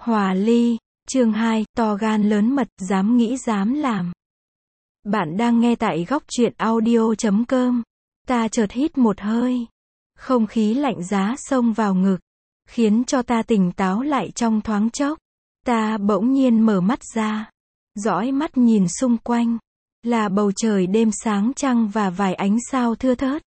Hòa ly, chương 2, to gan lớn mật, dám nghĩ dám làm. Bạn đang nghe tại góc truyện audio.com. Ta chợt hít một hơi. Không khí lạnh giá xông vào ngực, khiến cho ta tỉnh táo lại trong thoáng chốc. Ta bỗng nhiên mở mắt ra, dõi mắt nhìn xung quanh. Là bầu trời đêm sáng trăng và vài ánh sao thưa thớt.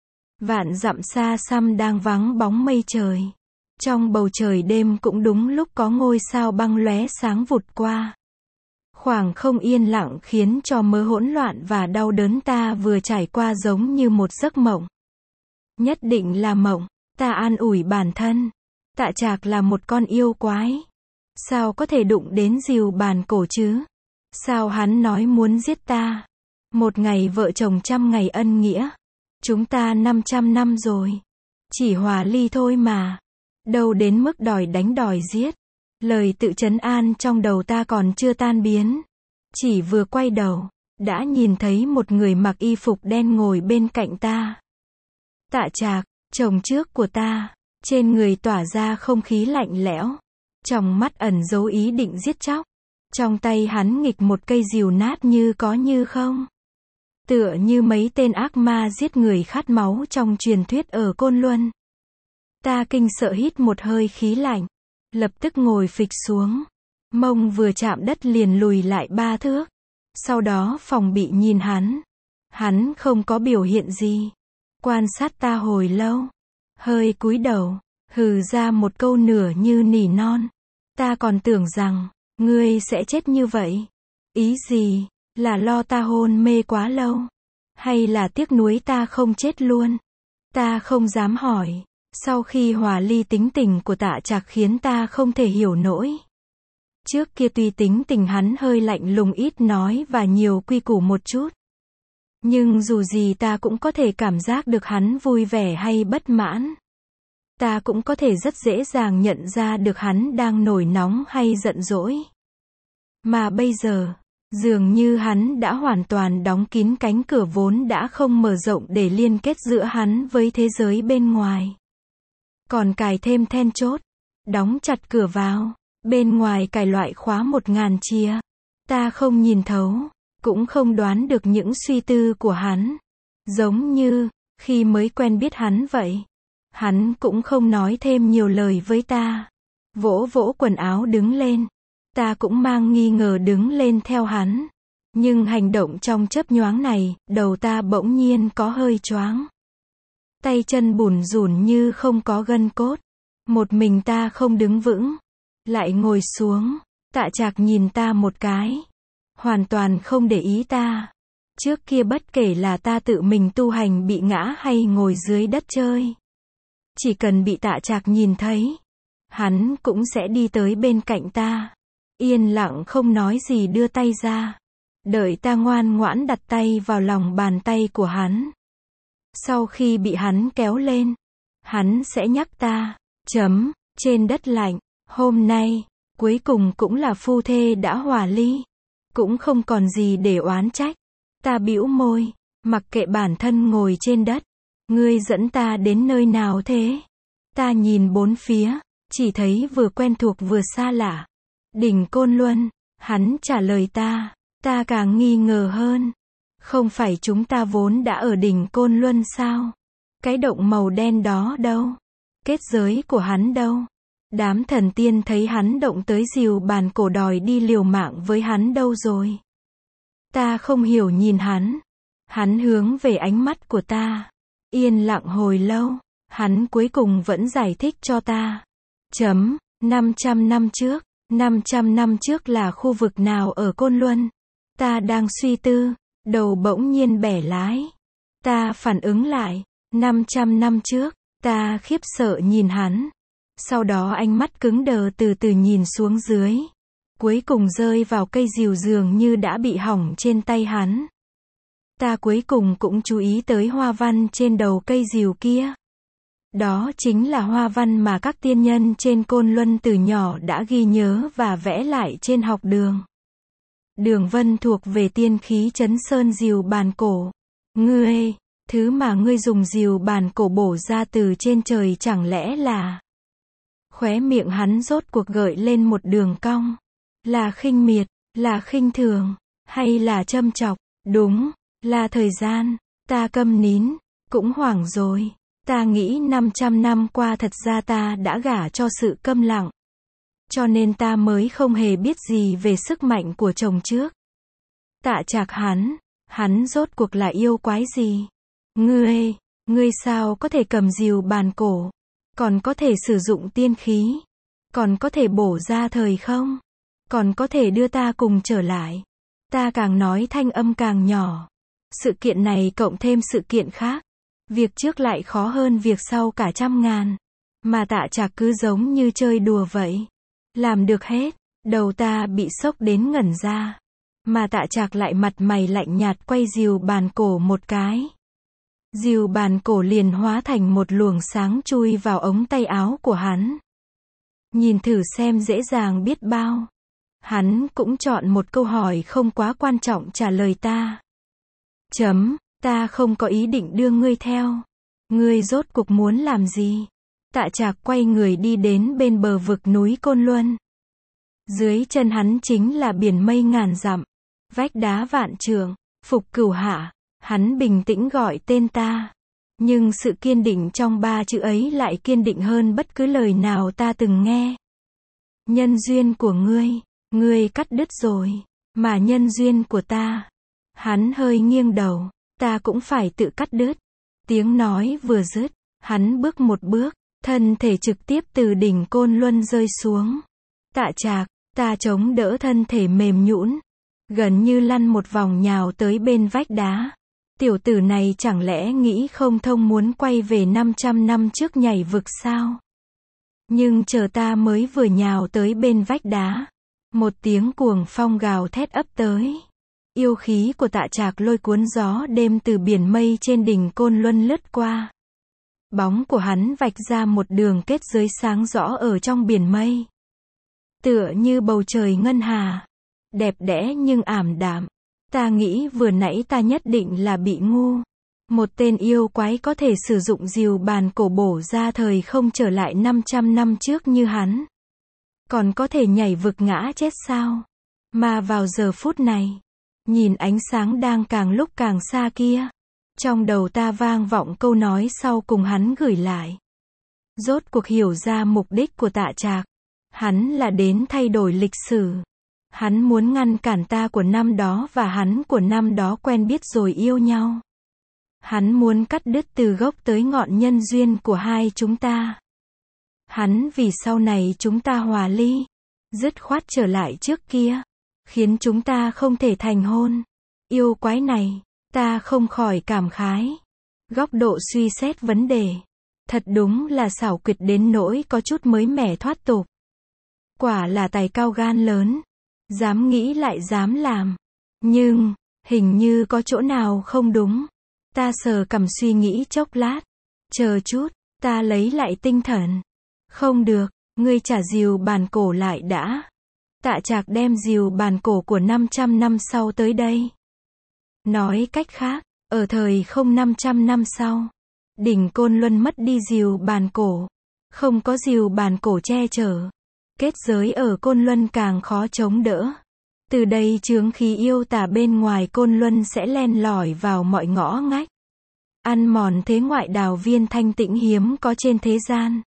Vạn dặm xa xăm đang vắng bóng mây trời. Trong bầu trời đêm cũng đúng lúc có ngôi sao băng lóe sáng vụt qua. Khoảng không yên lặng khiến cho mớ hỗn loạn và đau đớn ta vừa trải qua giống như một giấc mộng. Nhất định là mộng, ta an ủi bản thân. Tạ Trạc là một con yêu quái. Sao có thể đụng đến dìu bàn cổ chứ? Sao hắn nói muốn giết ta? Một ngày vợ chồng trăm ngày ân nghĩa. Chúng ta 500 năm rồi. Chỉ hòa ly thôi mà. Đâu đến mức đòi đánh đòi giết. Lời tự trấn an trong đầu ta còn chưa tan biến. Chỉ vừa quay đầu, đã nhìn thấy một người mặc y phục đen ngồi bên cạnh ta. Tạ Trạc, chồng trước của ta. Trên người tỏa ra không khí lạnh lẽo. Trong mắt ẩn dấu ý định giết chóc. Trong tay hắn nghịch một cây rìu nát như có như không. Tựa như mấy tên ác ma giết người khát máu trong truyền thuyết ở Côn Luân. Ta kinh sợ hít một hơi khí lạnh. Lập tức ngồi phịch xuống. Mông vừa chạm đất liền lùi lại 3 thước. Sau đó phòng bị nhìn hắn. Hắn không có biểu hiện gì. Quan sát ta hồi lâu. Hơi cúi đầu. Hừ ra một câu nửa như nỉ non. Ta còn tưởng rằng ngươi sẽ chết như vậy. Ý gì? Là lo ta hôn mê quá lâu? Hay là tiếc nuối ta không chết luôn? Ta không dám hỏi. Sau khi hòa ly tính tình của Tạ Trạc khiến ta không thể hiểu nổi. Trước kia tuy tính tình hắn hơi lạnh lùng ít nói và nhiều quy củ một chút. Nhưng dù gì ta cũng có thể cảm giác được hắn vui vẻ hay bất mãn. Ta cũng có thể rất dễ dàng nhận ra được hắn đang nổi nóng hay giận dỗi. Mà bây giờ, dường như hắn đã hoàn toàn đóng kín cánh cửa vốn đã không mở rộng để liên kết giữa hắn với thế giới bên ngoài. Còn cài thêm then chốt, đóng chặt cửa vào, bên ngoài cài loại khóa 1000 chìa. Ta không nhìn thấu, cũng không đoán được những suy tư của hắn. Giống như, khi mới quen biết hắn vậy. Hắn cũng không nói thêm nhiều lời với ta. Vỗ vỗ quần áo đứng lên. Ta cũng mang nghi ngờ đứng lên theo hắn. Nhưng hành động trong chớp nhoáng này, đầu ta bỗng nhiên có hơi choáng. Tay chân bủn rủn như không có gân cốt. Một mình ta không đứng vững. Lại ngồi xuống. Tạ Trạc nhìn ta một cái. Hoàn toàn không để ý ta. Trước kia bất kể là ta tự mình tu hành bị ngã hay ngồi dưới đất chơi. Chỉ cần bị Tạ Trạc nhìn thấy. Hắn cũng sẽ đi tới bên cạnh ta. Yên lặng không nói gì đưa tay ra. Đợi ta ngoan ngoãn đặt tay vào lòng bàn tay của hắn. Sau khi bị hắn kéo lên, hắn sẽ nhắc ta, trên đất lạnh, hôm nay, cuối cùng cũng là phu thê đã hòa ly. Cũng không còn gì để oán trách. Ta bĩu môi, mặc kệ bản thân ngồi trên đất. Ngươi dẫn ta đến nơi nào thế? Ta nhìn bốn phía, chỉ thấy vừa quen thuộc vừa xa lạ. Đỉnh Côn Luân, hắn trả lời ta. Ta càng nghi ngờ hơn. Không phải chúng ta vốn đã ở đỉnh Côn Luân sao? Cái động màu đen đó đâu? Kết giới của hắn đâu? Đám thần tiên thấy hắn động tới dìu bàn cổ đòi đi liều mạng với hắn đâu rồi? Ta không hiểu nhìn hắn. Hắn hướng về ánh mắt của ta. Yên lặng hồi lâu. Hắn cuối cùng vẫn giải thích cho ta. 500 năm trước. 500 năm trước là khu vực nào ở Côn Luân? Ta đang suy tư. Đầu bỗng nhiên bẻ lái. Ta phản ứng lại. 500 năm trước. Ta khiếp sợ nhìn hắn. Sau đó ánh mắt cứng đờ từ từ nhìn xuống dưới. Cuối cùng rơi vào cây rìu dường như đã bị hỏng trên tay hắn. Ta cuối cùng cũng chú ý tới hoa văn trên đầu cây rìu kia. Đó chính là hoa văn mà các tiên nhân trên Côn Luân từ nhỏ đã ghi nhớ và vẽ lại trên học đường. Đường vân thuộc về tiên khí Trấn Sơn dìu bàn cổ. Ngươi, thứ mà ngươi dùng dìu bàn cổ bổ ra từ trên trời chẳng lẽ là Khóe miệng hắn rốt cuộc gợi lên một đường cong. Là khinh miệt, là khinh thường, hay là châm chọc? Đúng, là thời gian. Ta câm nín, cũng hoảng rồi. Ta nghĩ 500 năm qua thật ra ta đã gả cho sự câm lặng. Cho nên ta mới không hề biết gì về sức mạnh của chồng trước. Tạ Trạc hắn rốt cuộc là yêu quái gì? Ngươi sao có thể cầm rìu bàn cổ? Còn có thể sử dụng tiên khí? Còn có thể bổ ra thời không? Còn có thể đưa ta cùng trở lại? Ta càng nói thanh âm càng nhỏ. Sự kiện này cộng thêm sự kiện khác. Việc trước lại khó hơn việc sau cả trăm ngàn. Mà Tạ Trạc cứ giống như chơi đùa vậy. Làm được hết. Đầu ta bị sốc đến ngẩn ra. Mà Tạ Trạc lại mặt mày lạnh nhạt quay rìu bàn cổ một cái. Rìu bàn cổ liền hóa thành một luồng sáng chui vào ống tay áo của hắn. Nhìn thử xem dễ dàng biết bao. Hắn cũng chọn một câu hỏi không quá quan trọng trả lời ta. Ta không có ý định đưa ngươi theo. Ngươi rốt cuộc muốn làm gì? Tạ Trạc quay người đi đến bên bờ vực núi Côn Luân. Dưới chân hắn chính là biển mây ngàn dặm, vách đá vạn trượng, Phục Cửu Hạ. Hắn bình tĩnh gọi tên ta. Nhưng sự kiên định trong ba chữ ấy lại kiên định hơn bất cứ lời nào ta từng nghe. Nhân duyên của ngươi cắt đứt rồi. Mà nhân duyên của ta. Hắn hơi nghiêng đầu. Ta cũng phải tự cắt đứt. Tiếng nói vừa dứt, hắn bước một bước, thân thể trực tiếp từ đỉnh Côn Luân rơi xuống. Tạ Trạc, ta chống đỡ thân thể mềm nhũn, gần như lăn một vòng nhào tới bên vách đá. Tiểu tử này chẳng lẽ nghĩ không thông muốn quay về 500 năm trước nhảy vực sao? Nhưng chờ ta mới vừa nhào tới bên vách đá, một tiếng cuồng phong gào thét ấp tới. Yêu khí của Tạ Trạc lôi cuốn gió đêm từ biển mây trên đỉnh Côn Luân lướt qua. Bóng của hắn vạch ra một đường kết giới sáng rõ ở trong biển mây. Tựa như bầu trời ngân hà. Đẹp đẽ nhưng ảm đạm. Ta nghĩ vừa nãy ta nhất định là bị ngu. Một tên yêu quái có thể sử dụng rìu bàn cổ bổ ra thời không trở lại 500 năm trước như hắn. Còn có thể nhảy vực ngã chết sao? Mà vào giờ phút này, nhìn ánh sáng đang càng lúc càng xa kia, trong đầu ta vang vọng câu nói sau cùng hắn gửi lại. Rốt cuộc hiểu ra mục đích của Tạ Trạc. Hắn là đến thay đổi lịch sử. Hắn muốn ngăn cản ta của năm đó và hắn của năm đó quen biết rồi yêu nhau. Hắn muốn cắt đứt từ gốc tới ngọn nhân duyên của hai chúng ta. Hắn vì sau này chúng ta hòa ly, dứt khoát trở lại trước kia, khiến chúng ta không thể thành hôn. Yêu quái này, ta không khỏi cảm khái. Góc độ suy xét vấn đề, thật đúng là xảo quyệt đến nỗi có chút mới mẻ thoát tục. Quả là tài cao gan lớn, dám nghĩ lại dám làm. Nhưng, hình như có chỗ nào không đúng. Ta sờ cằm suy nghĩ chốc lát. Chờ chút, ta lấy lại tinh thần. Không được, ngươi trả rìu bàn cổ lại đã. Tạ Trạc đem rìu bàn cổ của 500 năm sau tới đây. Nói cách khác, ở thời không 500 năm sau, đỉnh Côn Luân mất đi rìu bàn cổ. Không có rìu bàn cổ che chở. Kết giới ở Côn Luân càng khó chống đỡ. Từ đây chướng khí yêu tà bên ngoài Côn Luân sẽ len lỏi vào mọi ngõ ngách. Ăn mòn thế ngoại đào viên thanh tĩnh hiếm có trên thế gian.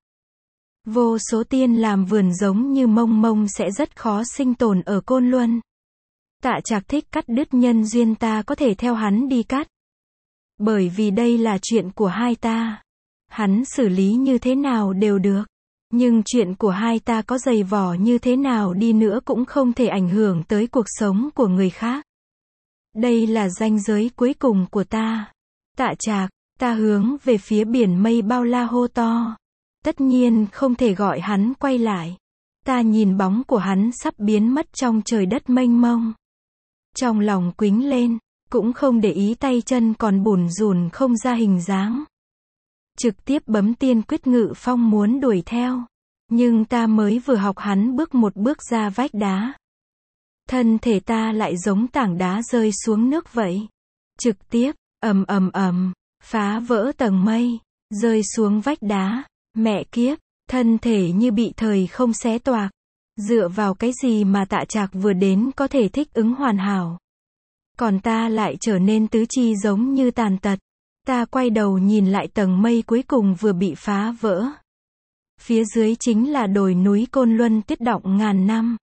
Vô số tiên làm vườn giống như mông mông sẽ rất khó sinh tồn ở Côn Luân. Tạ Trạc thích cắt đứt nhân duyên, ta có thể theo hắn đi cắt. Bởi vì đây là chuyện của hai ta. Hắn xử lý như thế nào đều được. Nhưng chuyện của hai ta có dày vỏ như thế nào đi nữa cũng không thể ảnh hưởng tới cuộc sống của người khác. Đây là ranh giới cuối cùng của ta. Tạ Trạc, ta hướng về phía biển mây bao la hô to. Tất nhiên không thể gọi hắn quay lại. Ta nhìn bóng của hắn sắp biến mất trong trời đất mênh mông. Trong lòng quính lên, cũng không để ý tay chân còn bủn rủn không ra hình dáng. Trực tiếp bấm tiên quyết ngự phong muốn đuổi theo. Nhưng ta mới vừa học hắn bước một bước ra vách đá. Thân thể ta lại giống tảng đá rơi xuống nước vậy. Trực tiếp, ầm ầm ầm, phá vỡ tầng mây, rơi xuống vách đá. Mẹ kiếp, Thân thể như bị thời không xé toạc. Dựa vào cái gì mà Tạ Trạc vừa đến có thể thích ứng hoàn hảo. Còn ta lại trở nên tứ chi giống như tàn tật. Ta quay đầu nhìn lại tầng mây cuối cùng vừa bị phá vỡ. Phía dưới chính là đồi núi Côn Luân tuyết đọng ngàn năm.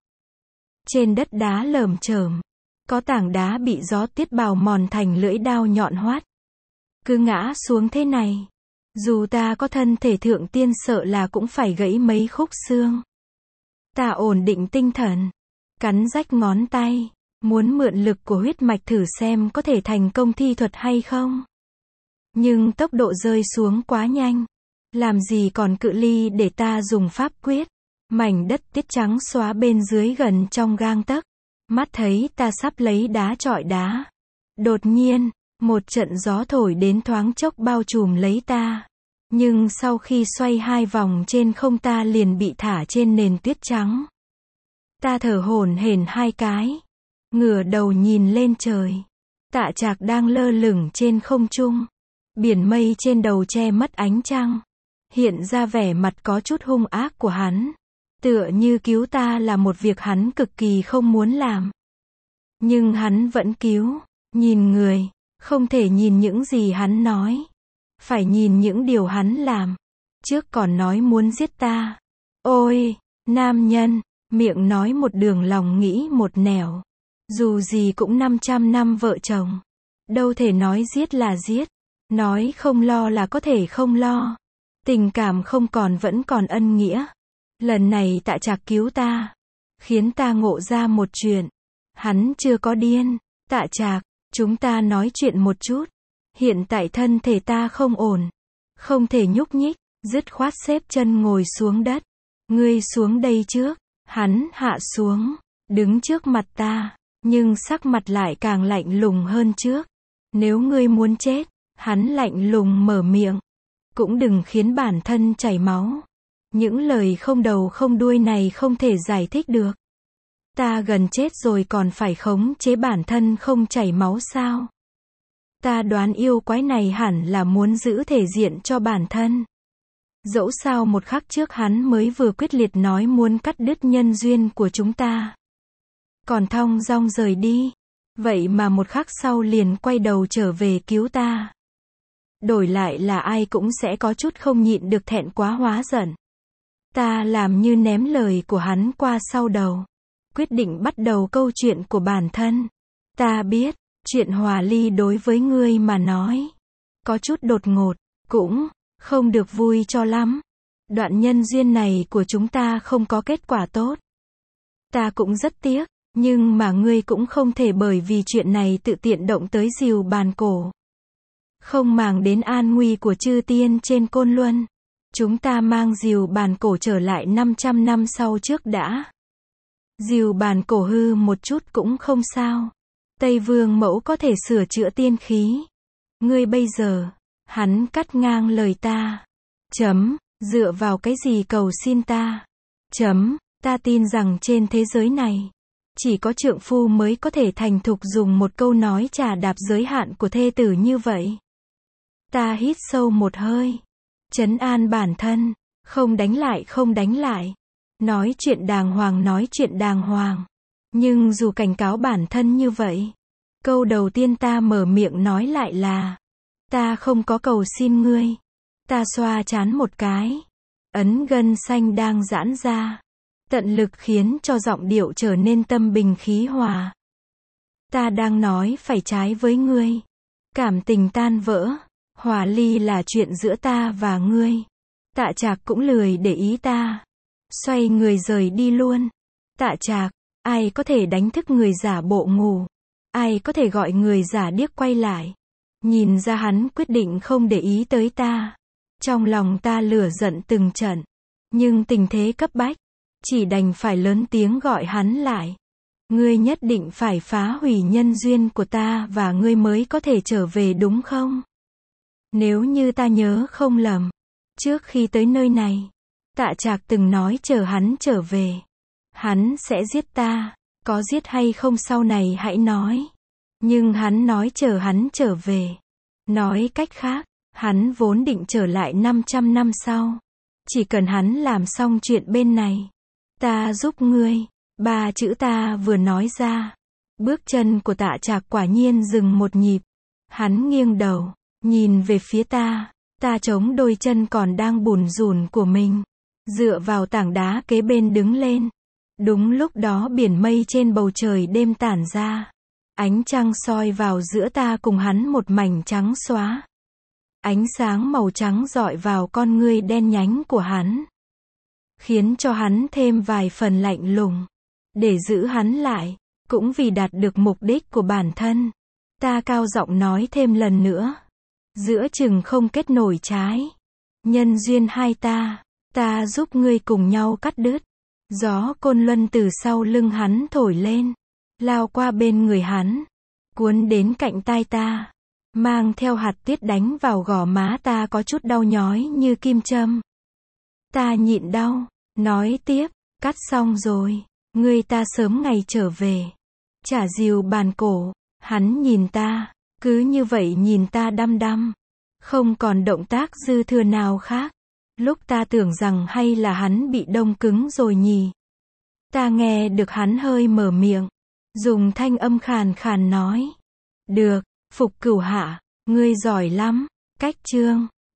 Trên đất đá lởm chởm, có tảng đá bị gió tuyết bào mòn thành lưỡi đao nhọn hoắt. Cứ ngã xuống thế này, dù ta có thân thể thượng tiên sợ là cũng phải gãy mấy khúc xương. Ta ổn định tinh thần, cắn rách ngón tay, muốn mượn lực của huyết mạch thử xem có thể thành công thi thuật hay không. Nhưng tốc độ rơi xuống quá nhanh, làm gì còn cự ly để ta dùng pháp quyết. Mảnh đất tuyết trắng xóa bên dưới gần trong gang tấc. Mắt thấy ta sắp lấy đá chọi đá. Đột nhiên, một trận gió thổi đến thoáng chốc bao trùm lấy ta. Nhưng sau khi xoay 2 vòng trên không ta liền bị thả trên nền tuyết trắng. Ta thở hổn hển 2 cái. Ngửa đầu nhìn lên trời. Tạ Trạc đang lơ lửng trên không trung. Biển mây trên đầu che mất ánh trăng. Hiện ra vẻ mặt có chút hung ác của hắn. Tựa như cứu ta là một việc hắn cực kỳ không muốn làm. Nhưng hắn vẫn cứu. Nhìn người, không thể nhìn những gì hắn nói. Phải nhìn những điều hắn làm. Trước còn nói muốn giết ta. Ôi, nam nhân, miệng nói một đường lòng nghĩ một nẻo. Dù gì cũng 500 năm vợ chồng. Đâu thể nói giết là giết. Nói không lo là có thể không lo. Tình cảm không còn vẫn còn ân nghĩa. Lần này Tạ Trạc cứu ta. Khiến ta ngộ ra một chuyện. Hắn chưa có điên. Tạ Trạc, chúng ta nói chuyện một chút. Hiện tại thân thể ta không ổn. Không thể nhúc nhích. Dứt khoát xếp chân ngồi xuống đất. Ngươi xuống đây trước. Hắn hạ xuống. Đứng trước mặt ta. Nhưng sắc mặt lại càng lạnh lùng hơn trước. Nếu ngươi muốn chết. Hắn lạnh lùng mở miệng. Cũng đừng khiến bản thân chảy máu. Những lời không đầu không đuôi này không thể giải thích được. Ta gần chết rồi còn phải khống chế bản thân không chảy máu sao? Ta đoán yêu quái này hẳn là muốn giữ thể diện cho bản thân. Dẫu sao một khắc trước hắn mới vừa quyết liệt nói muốn cắt đứt nhân duyên của chúng ta. Còn thong dong rời đi. Vậy mà một khắc sau liền quay đầu trở về cứu ta. Đổi lại là ai cũng sẽ có chút không nhịn được thẹn quá hóa giận. Ta làm như ném lời của hắn qua sau đầu. Quyết định bắt đầu câu chuyện của bản thân. Ta biết, chuyện hòa ly đối với ngươi mà nói. Có chút đột ngột, cũng không được vui cho lắm. Đoạn nhân duyên này của chúng ta không có kết quả tốt. Ta cũng rất tiếc, nhưng mà ngươi cũng không thể bởi vì chuyện này tự tiện động tới Dìu Bàn Cổ. Không màng đến an nguy của chư tiên trên Côn Luân. Chúng ta mang Dìu Bàn Cổ trở lại 500 năm sau trước đã. Dìu Bàn Cổ hư một chút cũng không sao. Tây Vương Mẫu có thể sửa chữa tiên khí. Ngươi bây giờ, hắn cắt ngang lời ta. Dựa vào cái gì cầu xin ta? Ta tin rằng trên thế giới này, chỉ có trượng phu mới có thể thành thục dùng một câu nói trà đạp giới hạn của thê tử như vậy. Ta hít sâu một hơi. Trấn an bản thân. Không đánh lại. Nói chuyện đàng hoàng. Nhưng dù cảnh cáo bản thân như vậy, câu đầu tiên ta mở miệng nói lại là, ta không có cầu xin ngươi. Ta xoa trán một cái. Ấn gân xanh đang giãn ra. Tận lực khiến cho giọng điệu trở nên tâm bình khí hòa. Ta đang nói phải trái với ngươi. Cảm tình tan vỡ. Hòa ly là chuyện giữa ta và ngươi. Tạ Trạc cũng lười để ý ta. Xoay người rời đi luôn. Tạ Trạc, ai có thể đánh thức người giả bộ ngủ? Ai có thể gọi người giả điếc quay lại? Nhìn ra hắn quyết định không để ý tới ta. Trong lòng ta lửa giận từng trận. Nhưng tình thế cấp bách. Chỉ đành phải lớn tiếng gọi hắn lại. Ngươi nhất định phải phá hủy nhân duyên của ta và ngươi mới có thể trở về đúng không? Nếu như ta nhớ không lầm, trước khi tới nơi này, Tạ Trạc từng nói chờ hắn trở về. Hắn sẽ giết ta, có giết hay không sau này hãy nói. Nhưng hắn nói chờ hắn trở về. Nói cách khác, hắn vốn định trở lại 500 năm sau. Chỉ cần hắn làm xong chuyện bên này, ta giúp ngươi. 3 chữ ta vừa nói ra, bước chân của Tạ Trạc quả nhiên dừng một nhịp. Hắn nghiêng đầu, nhìn về phía ta. Ta chống đôi chân còn đang bủn rủn của mình, dựa vào tảng đá kế bên đứng lên. Đúng lúc đó biển mây trên bầu trời đêm tản ra. Ánh trăng soi vào giữa ta cùng hắn một mảnh trắng xóa. Ánh sáng màu trắng rọi vào con ngươi đen nhánh của hắn, khiến cho hắn thêm vài phần lạnh lùng. Để giữ hắn lại, cũng vì đạt được mục đích của bản thân, ta cao giọng nói thêm lần nữa. Giữa chừng không kết nổi trái. Nhân duyên hai ta giúp ngươi cùng nhau cắt đứt. Gió côn luân từ sau lưng hắn thổi lên, lao qua bên người hắn, cuốn đến cạnh tai ta, mang theo hạt tiết đánh vào gò má ta có chút đau nhói như kim châm. Ta nhịn đau, nói tiếp, cắt xong rồi, ngươi ta sớm ngày trở về. Chả dìu bàn cổ, hắn nhìn ta, cứ như vậy nhìn ta đăm đăm, không còn động tác dư thừa nào khác. Lúc ta tưởng rằng hay là hắn bị đông cứng rồi nhỉ. Ta nghe được hắn hơi mở miệng, dùng thanh âm khàn khàn nói. Được, Phục Cửu Hạ, ngươi giỏi lắm. Cách chương